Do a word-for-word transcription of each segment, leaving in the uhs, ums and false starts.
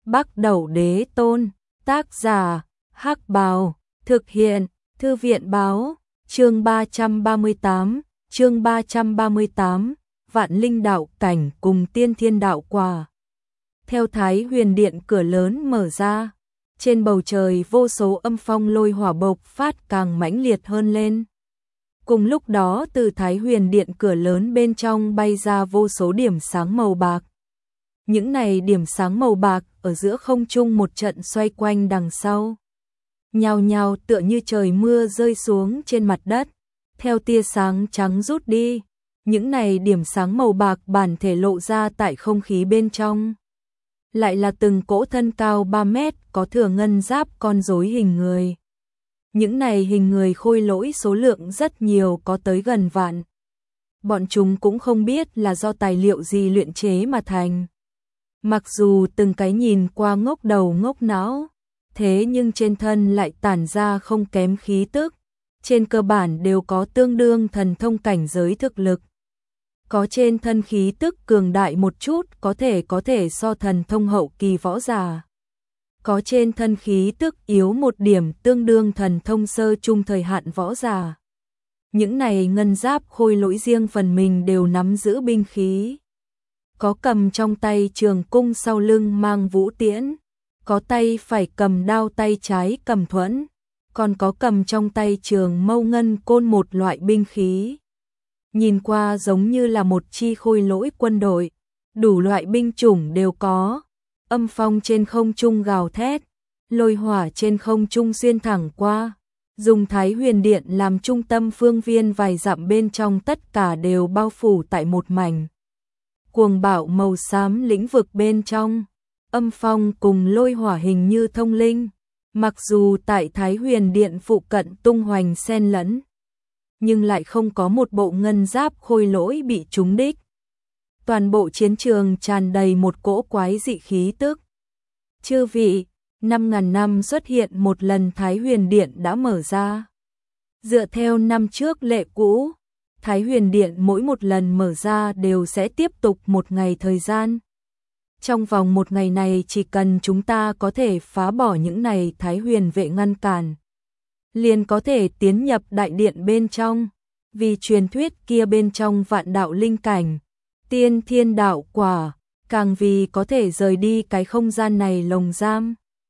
Bắc Đẩu Đế Tôn, tác giả, Hắc Bào, thực hiện, Thư viện Báo, chương ba trăm ba mươi tám, chương ba trăm ba mươi tám, Vạn Linh Đạo Cảnh cùng Tiên Thiên Đạo Quả. Theo Thái Huyền Điện cửa lớn mở ra, trên bầu trời vô số âm phong lôi hỏa bộc phát càng mãnh liệt hơn lên. Cùng lúc đó từ Thái Huyền Điện cửa lớn bên trong bay ra vô số điểm sáng màu bạc. Những này điểm sáng màu bạc ở giữa không trung một trận xoay quanh đằng sau. Nhào nhào tựa như trời mưa rơi xuống trên mặt đất, theo tia sáng trắng rút đi. Những này điểm sáng màu bạc bản thể lộ ra tại không khí bên trong. Lại là từng cỗ thân cao ba mét có thừa ngân giáp con rối hình người. Những này hình người khôi lỗi số lượng rất nhiều, có tới gần vạn. Bọn chúng cũng không biết là do tài liệu gì luyện chế mà thành. Mặc dù từng cái nhìn qua ngốc đầu ngốc não, thế nhưng trên thân lại tản ra không kém khí tức. Trên cơ bản đều có tương đương thần thông cảnh giới thực lực. Có trên thân khí tức cường đại một chút, có thể có thể so thần thông hậu kỳ võ giả. Có trên thân khí tức yếu một điểm, tương đương thần thông sơ trung thời hạn võ giả. Những này ngân giáp khôi lỗi riêng phần mình đều nắm giữ binh khí. Có cầm trong tay trường cung, sau lưng mang vũ tiễn, có tay phải cầm đao, tay trái cầm thuẫn, còn có cầm trong tay trường mâu ngân côn, một loại binh khí. Nhìn qua giống như là một chi khôi lỗi quân đội, đủ loại binh chủng đều có. Âm phong trên không trung gào thét, lôi hỏa trên không trung xuyên thẳng qua, dùng Thái Huyền Điện làm trung tâm, phương viên vài dặm bên trong tất cả đều bao phủ tại một mảnh cuồng bạo màu xám lĩnh vực bên trong. Âm phong cùng lôi hỏa hình như thông linh, mặc dù tại Thái Huyền Điện phụ cận tung hoành xen lẫn, nhưng lại không có một bộ ngân giáp khôi lỗi bị trúng đích. Toàn bộ chiến trường tràn đầy một cỗ quái dị khí tức. Chư vị, năm ngàn năm xuất hiện một lần Thái Huyền Điện đã mở ra. Dựa theo năm trước lệ cũ, Thái Huyền Điện mỗi một lần mở ra đều sẽ tiếp tục một ngày thời gian. Trong vòng một ngày này chỉ cần chúng ta có thể phá bỏ những này Thái Huyền vệ ngăn cản, liền có thể tiến nhập đại điện bên trong. Vì truyền thuyết kia bên trong vạn đạo linh cảnh, tiên thiên đạo quả, càng vì có thể rời đi cái không gian này lồng giam.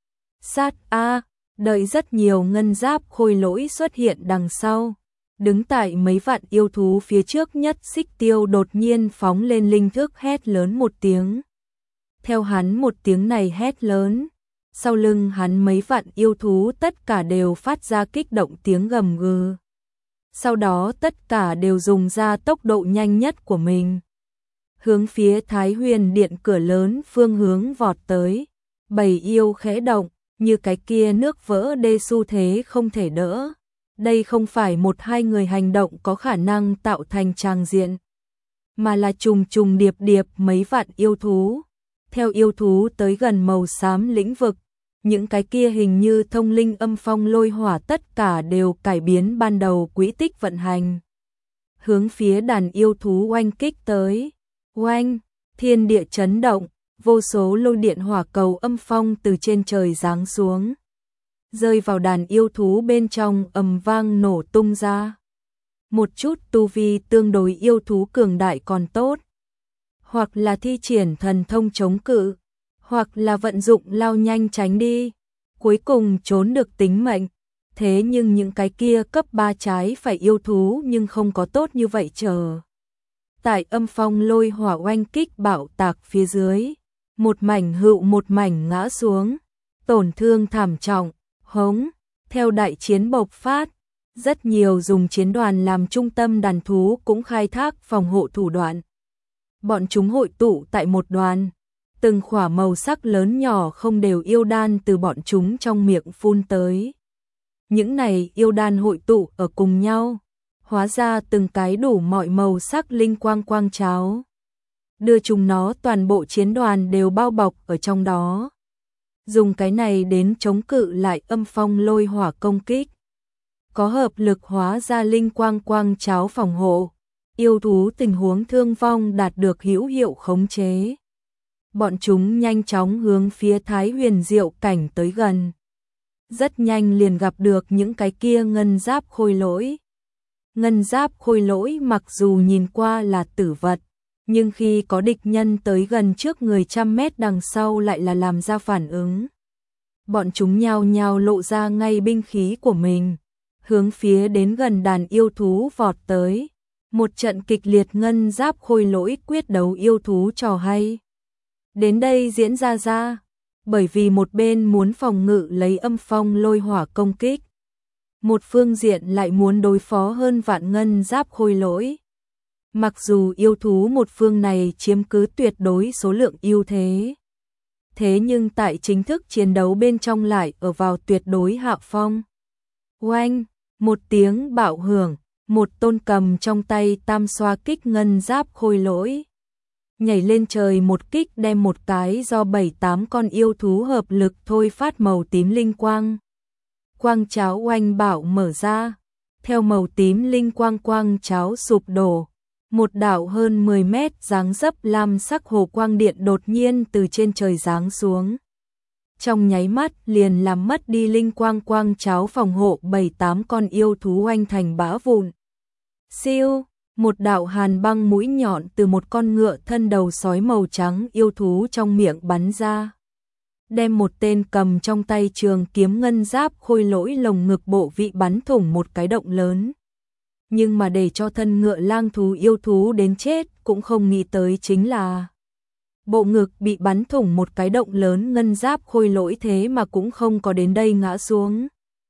Sát a, đợi rất nhiều ngân giáp khôi lỗi xuất hiện đằng sau. Đứng tại mấy vạn yêu thú phía trước nhất, Xích Tiêu đột nhiên phóng lên linh thức, hét lớn một tiếng. Theo hắn một tiếng này hét lớn, sau lưng hắn mấy vạn yêu thú tất cả đều phát ra kích động tiếng gầm gừ. Sau đó tất cả đều dùng ra tốc độ nhanh nhất của mình, hướng phía Thái Huyền Điện cửa lớn phương hướng vọt tới. Bầy yêu khẽ động, như cái kia nước vỡ đê xu thế không thể đỡ. Đây không phải một hai người hành động có khả năng tạo thành tràng diện, mà là trùng trùng điệp điệp mấy vạn yêu thú. Theo yêu thú tới gần màu xám lĩnh vực, những cái kia hình như thông linh âm phong lôi hỏa tất cả đều cải biến ban đầu quỹ tích vận hành, hướng phía đàn yêu thú oanh kích tới. Oanh, thiên địa chấn động, vô số lôi điện hỏa cầu âm phong từ trên trời giáng xuống, rơi vào đàn yêu thú bên trong, ầm vang nổ tung ra. Một chút tu vi tương đối yêu thú cường đại còn tốt, hoặc là thi triển thần thông chống cự, hoặc là vận dụng lao nhanh tránh đi, cuối cùng trốn được tính mệnh. Thế nhưng những cái kia cấp ba trái phải yêu thú nhưng không có tốt như vậy chờ. Tại âm phong lôi hỏa oanh kích bạo tạc phía dưới, một mảnh hựu một mảnh ngã xuống, tổn thương thảm trọng. Hống, theo đại chiến bộc phát, rất nhiều dùng chiến đoàn làm trung tâm đàn thú cũng khai thác phòng hộ thủ đoạn. Bọn chúng hội tụ tại một đoàn, từng khỏa màu sắc lớn nhỏ không đều yêu đan từ bọn chúng trong miệng phun tới. Những này yêu đan hội tụ ở cùng nhau, hóa ra từng cái đủ mọi màu sắc linh quang quang cháo, đưa chúng nó toàn bộ chiến đoàn đều bao bọc ở trong đó. Dùng cái này đến chống cự lại âm phong lôi hỏa công kích. Có hợp lực hóa ra linh quang quang cháo phòng hộ, yêu thú tình huống thương vong đạt được hữu hiệu khống chế. Bọn chúng nhanh chóng hướng phía Thái Huyền Diệu Cảnh tới gần. Rất nhanh liền gặp được những cái kia ngân giáp khôi lỗi. Ngân giáp khôi lỗi mặc dù nhìn qua là tử vật, nhưng khi có địch nhân tới gần trước người trăm mét đằng sau lại là làm ra phản ứng. Bọn chúng nhao nhao lộ ra ngay binh khí của mình, hướng phía đến gần đàn yêu thú vọt tới. Một trận kịch liệt ngân giáp khôi lỗi quyết đấu yêu thú trò hay đến đây diễn ra ra, bởi vì một bên muốn phòng ngự lấy âm phong lôi hỏa công kích, một phương diện lại muốn đối phó hơn vạn ngân giáp khôi lỗi. Mặc dù yêu thú một phương này chiếm cứ tuyệt đối số lượng ưu thế, thế nhưng tại chính thức chiến đấu bên trong lại ở vào tuyệt đối hạ phong. Oanh, một tiếng bạo hưởng, một tôn cầm trong tay tam xoa kích ngân giáp khôi lỗi nhảy lên trời một kích, đem một cái do bảy tám con yêu thú hợp lực thôi phát màu tím linh quang. Quang cháo oanh bạo mở ra, theo màu tím linh quang quang cháo sụp đổ, một đạo hơn mười mét dáng dấp lam sắc hồ quang điện đột nhiên từ trên trời giáng xuống. Trong nháy mắt liền làm mất đi linh quang quang cháo phòng hộ bảy tám con yêu thú oanh thành bã vụn. Siêu, một đạo hàn băng mũi nhọn từ một con ngựa thân đầu sói màu trắng yêu thú trong miệng bắn ra, đem một tên cầm trong tay trường kiếm ngân giáp khôi lỗi lồng ngực bộ vị bắn thủng một cái động lớn. Nhưng mà để cho thân ngựa lang thú yêu thú đến chết cũng không nghĩ tới chính là bộ ngực bị bắn thủng một cái động lớn, ngân giáp khôi lỗi thế mà cũng không có đến đây ngã xuống.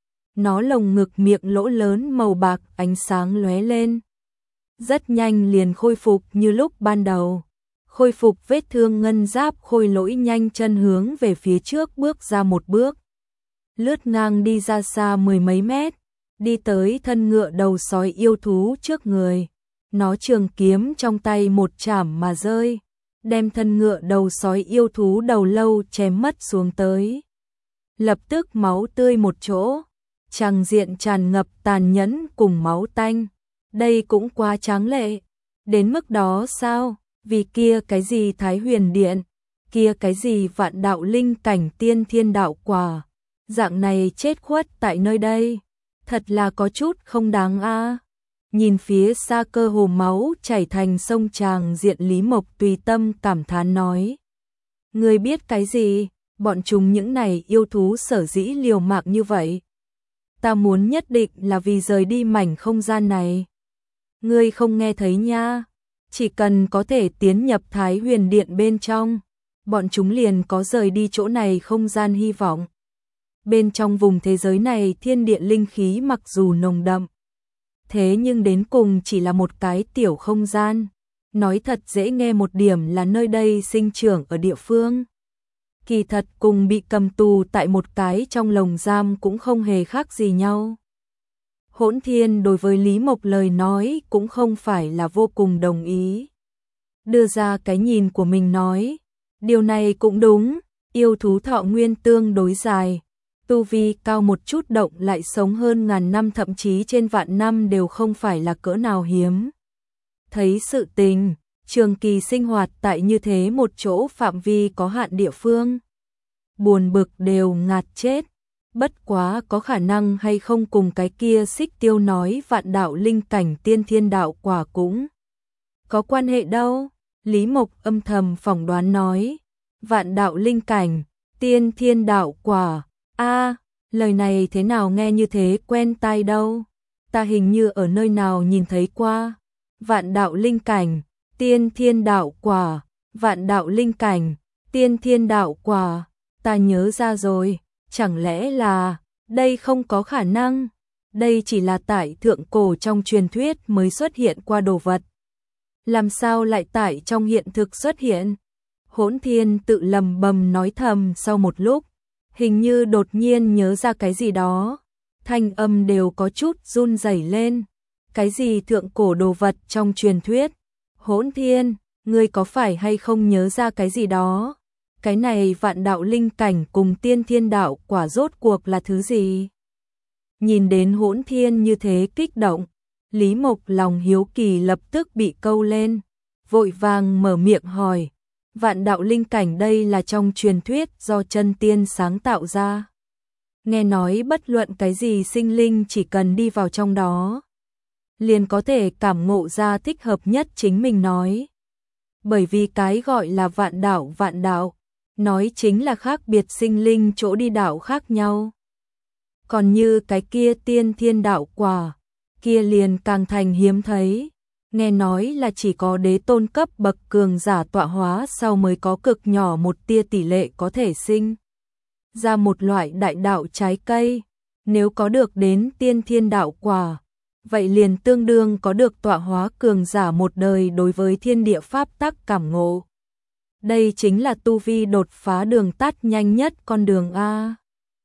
Nó lồng ngực miệng lỗ lớn màu bạc ánh sáng lóe lên, rất nhanh liền khôi phục như lúc ban đầu. Khôi phục vết thương, ngân giáp khôi lỗi nhanh chân hướng về phía trước bước ra một bước, lướt ngang đi ra xa mười mấy mét, đi tới thân ngựa đầu sói yêu thú trước người. Nó trường kiếm trong tay một chảm mà rơi, đem thân ngựa đầu sói yêu thú đầu lâu chém mất xuống tới. Lập tức máu tươi một chỗ, tràng diện tràn ngập tàn nhẫn cùng máu tanh. Đây cũng quá tráng lệ, đến mức đó sao? Vì kia cái gì Thái Huyền Điện, kia cái gì vạn đạo linh cảnh tiên thiên đạo quả, dạng này chết khuất tại nơi đây, thật là có chút không đáng a. À. Nhìn phía xa cơ hồ máu chảy thành sông tràng diện, Lý Mộc tùy tâm cảm thán nói: "Ngươi biết cái gì? Bọn chúng những này yêu thú sở dĩ liều mạng như vậy, ta muốn nhất định là vì rời đi mảnh không gian này. Ngươi không nghe thấy nha? Chỉ cần có thể tiến nhập Thái Huyền Điện bên trong, bọn chúng liền có rời đi chỗ này không gian hy vọng. Bên trong vùng thế giới này thiên địa linh khí mặc dù nồng đậm, thế nhưng đến cùng chỉ là một cái tiểu không gian. Nói thật dễ nghe một điểm là nơi đây sinh trưởng ở địa phương, kỳ thật cùng bị cầm tù tại một cái trong lồng giam cũng không hề khác gì nhau." Hỗn Thiên đối với Lý Mộc lời nói cũng không phải là vô cùng đồng ý, đưa ra cái nhìn của mình nói: "Điều này cũng đúng, yêu thú thọ nguyên tương đối dài, tu vi cao một chút động lại sống hơn ngàn năm thậm chí trên vạn năm đều không phải là cỡ nào hiếm thấy sự tình. Trường kỳ sinh hoạt tại như thế một chỗ phạm vi có hạn địa phương, buồn bực đều ngạt chết. Bất quá có khả năng hay không cùng cái kia Xích Tiêu nói vạn đạo linh cảnh tiên thiên đạo quả cũng có quan hệ đâu." Lý Mộc âm thầm phỏng đoán nói: "Vạn đạo linh cảnh, tiên thiên đạo quả, a, lời này thế nào nghe như thế quen tai đâu, ta hình như ở nơi nào nhìn thấy qua. Vạn đạo linh cảnh, tiên thiên đạo quả, vạn đạo linh cảnh, tiên thiên đạo quả, ta nhớ ra rồi, chẳng lẽ là, đây không có khả năng, đây chỉ là tại thượng cổ trong truyền thuyết mới xuất hiện qua đồ vật. Làm sao lại tại trong hiện thực xuất hiện?" Hỗn Thiên tự lầm bầm nói thầm sau một lúc, hình như đột nhiên nhớ ra cái gì đó, thanh âm đều có chút run rẩy lên. "Cái gì thượng cổ đồ vật trong truyền thuyết? Hỗn Thiên, ngươi có phải hay không nhớ ra cái gì đó? Cái này vạn đạo linh cảnh cùng tiên thiên đạo quả rốt cuộc là thứ gì?" Nhìn đến Hỗn Thiên như thế kích động, Lý Mộc lòng hiếu kỳ lập tức bị câu lên, vội vàng mở miệng hỏi: Vạn đạo linh cảnh đây là trong truyền thuyết do chân tiên sáng tạo ra. Nghe nói bất luận cái gì sinh linh chỉ cần đi vào trong đó, liền có thể cảm ngộ ra thích hợp nhất chính mình nói. Bởi vì cái gọi là vạn đạo vạn đạo, nói chính là khác biệt sinh linh chỗ đi đạo khác nhau. Còn như cái kia tiên thiên đạo quả, kia liền càng thành hiếm thấy. Nghe nói là chỉ có đế tôn cấp bậc cường giả tọa hóa sau mới có cực nhỏ một tia tỷ lệ có thể sinh ra một loại đại đạo trái cây. Nếu có được đến tiên thiên đạo quả, vậy liền tương đương có được tọa hóa cường giả một đời đối với thiên địa pháp tắc cảm ngộ. Đây chính là tu vi đột phá đường tắt nhanh nhất con đường A.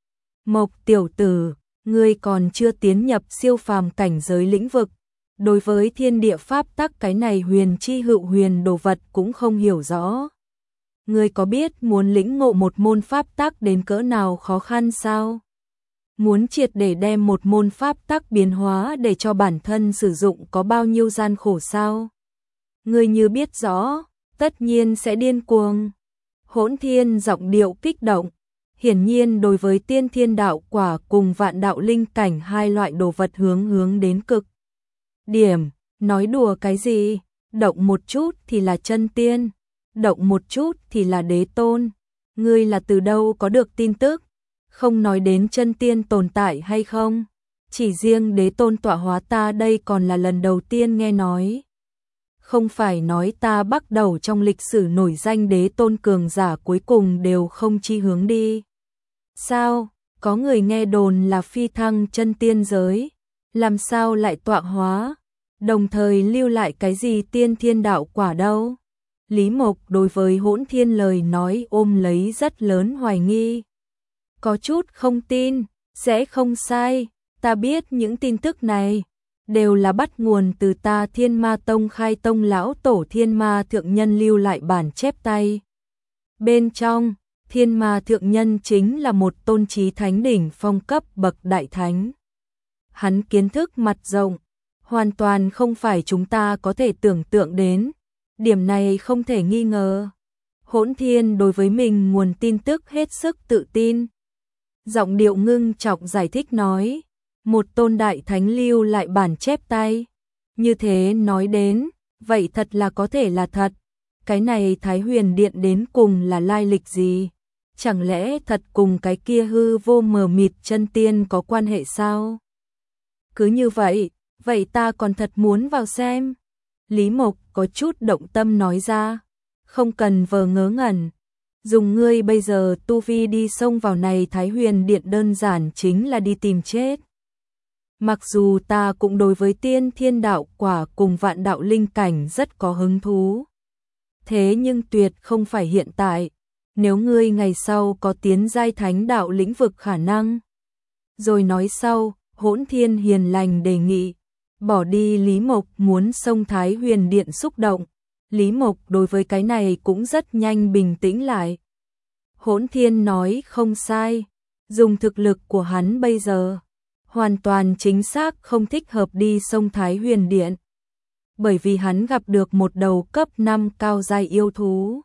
Mộc tiểu tử, ngươi còn chưa tiến nhập siêu phàm cảnh giới lĩnh vực, đối với thiên địa pháp tắc cái này huyền chi hữu huyền đồ vật cũng không hiểu rõ. Ngươi có biết muốn lĩnh ngộ một môn pháp tắc đến cỡ nào khó khăn sao? Muốn triệt để đem một môn pháp tắc biến hóa để cho bản thân sử dụng có bao nhiêu gian khổ sao? Ngươi như biết rõ, tất nhiên sẽ điên cuồng. Hỗn Thiên giọng điệu kích động, hiển nhiên đối với tiên thiên đạo quả cùng vạn đạo linh cảnh hai loại đồ vật hướng hướng đến cực điểm. Nói đùa cái gì? Động một chút thì là chân tiên, động một chút thì là đế tôn. Ngươi là từ đâu có được tin tức? Không nói đến chân tiên tồn tại hay không, chỉ riêng đế tôn tọa hóa ta đây còn là lần đầu tiên nghe nói. Không phải nói ta bắt đầu trong lịch sử nổi danh đế tôn cường giả cuối cùng đều không chi hướng đi. Sao, có người nghe đồn là phi thăng chân tiên giới, làm sao lại tọa hóa, đồng thời lưu lại cái gì tiên thiên đạo quả đâu? Lý Mộc đối với Hỗn Thiên lời nói ôm lấy rất lớn hoài nghi. Có chút không tin, sẽ không sai, ta biết những tin tức này đều là bắt nguồn từ ta Thiên Ma Tông khai tông lão tổ Thiên Ma Thượng Nhân lưu lại bản chép tay. Bên trong, Thiên Ma Thượng Nhân chính là một tôn trí thánh đỉnh phong cấp bậc đại thánh. Hắn kiến thức mặt rộng, hoàn toàn không phải chúng ta có thể tưởng tượng đến, điểm này không thể nghi ngờ. Hỗn Thiên đối với mình nguồn tin tức hết sức tự tin. Giọng điệu ngưng trọng giải thích nói, một tôn đại thánh lưu lại bản chép tay. Như thế nói đến, vậy thật là có thể là thật. Cái này Thái Huyền Điện đến cùng là lai lịch gì? Chẳng lẽ thật cùng cái kia hư vô mờ mịt chân tiên có quan hệ sao? Cứ như vậy, vậy ta còn thật muốn vào xem. Lý Mộc có chút động tâm nói ra, không cần vờ ngớ ngẩn. Dùng ngươi bây giờ tu vi đi xông vào này Thái Huyền Điện đơn giản chính là đi tìm chết. Mặc dù ta cũng đối với tiên thiên đạo quả cùng vạn đạo linh cảnh rất có hứng thú. Thế nhưng tuyệt không phải hiện tại, nếu ngươi ngày sau có tiến giai thánh đạo lĩnh vực khả năng. Rồi nói sau, Hỗn Thiên hiền lành đề nghị, bỏ đi Lý Mộc muốn xông Thái Huyền Điện xúc động. Lý Mộc đối với cái này cũng rất nhanh bình tĩnh lại. Hỗn Thiên nói không sai, dùng thực lực của hắn bây giờ, hoàn toàn chính xác không thích hợp đi xông Thái Huyền Điện. Bởi vì hắn gặp được một đầu cấp năm cao giai yêu thú,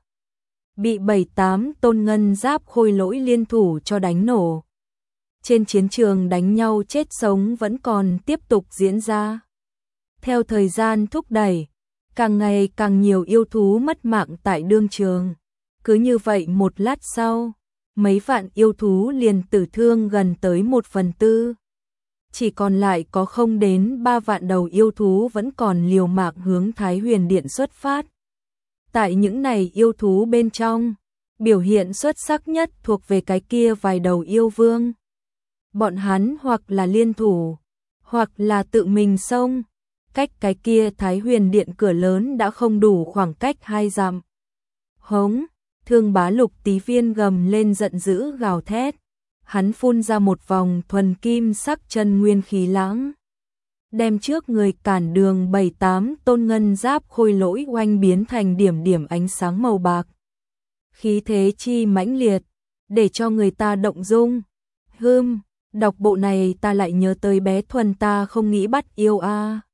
bị bảy tám tôn ngân giáp khôi lỗi liên thủ cho đánh nổ. Trên chiến trường đánh nhau chết sống vẫn còn tiếp tục diễn ra. Theo thời gian thúc đẩy, càng ngày càng nhiều yêu thú mất mạng tại đương trường. Cứ như vậy một lát sau, mấy vạn yêu thú liền tử thương gần tới một phần tư. Chỉ còn lại có không đến ba vạn đầu yêu thú vẫn còn liều mạng hướng Thái Huyền Điện xuất phát. Tại những này yêu thú bên trong, biểu hiện xuất sắc nhất thuộc về cái kia vài đầu yêu vương. Bọn hắn hoặc là liên thủ, hoặc là tự mình xông. Cách cái kia Thái Huyền Điện cửa lớn đã không đủ khoảng cách hai dặm. Hống, Thương Bá Lục Tí Viên gầm lên giận dữ gào thét. Hắn phun ra một vòng thuần kim sắc chân nguyên khí lãng, đem trước người cản đường bảy tám tôn ngân giáp khôi lỗi oanh biến thành điểm điểm ánh sáng màu bạc. Khí thế chi mãnh liệt, để cho người ta động dung. Hừm, đọc bộ này ta lại nhớ tới bé Thuần ta không nghĩ bắt yêu a.